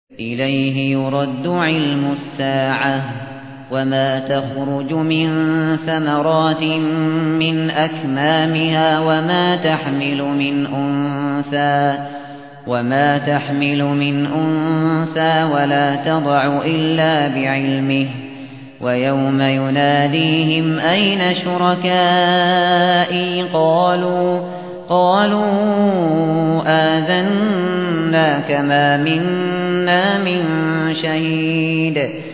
إليه يرد علم الساعة وما تخرج من ثمرات من أكمامها وما تحمل من أنثى ولا تضع إلا بعلمه ويوم يناديهم أين شركائي قالوا آذناك ما منا من شهيد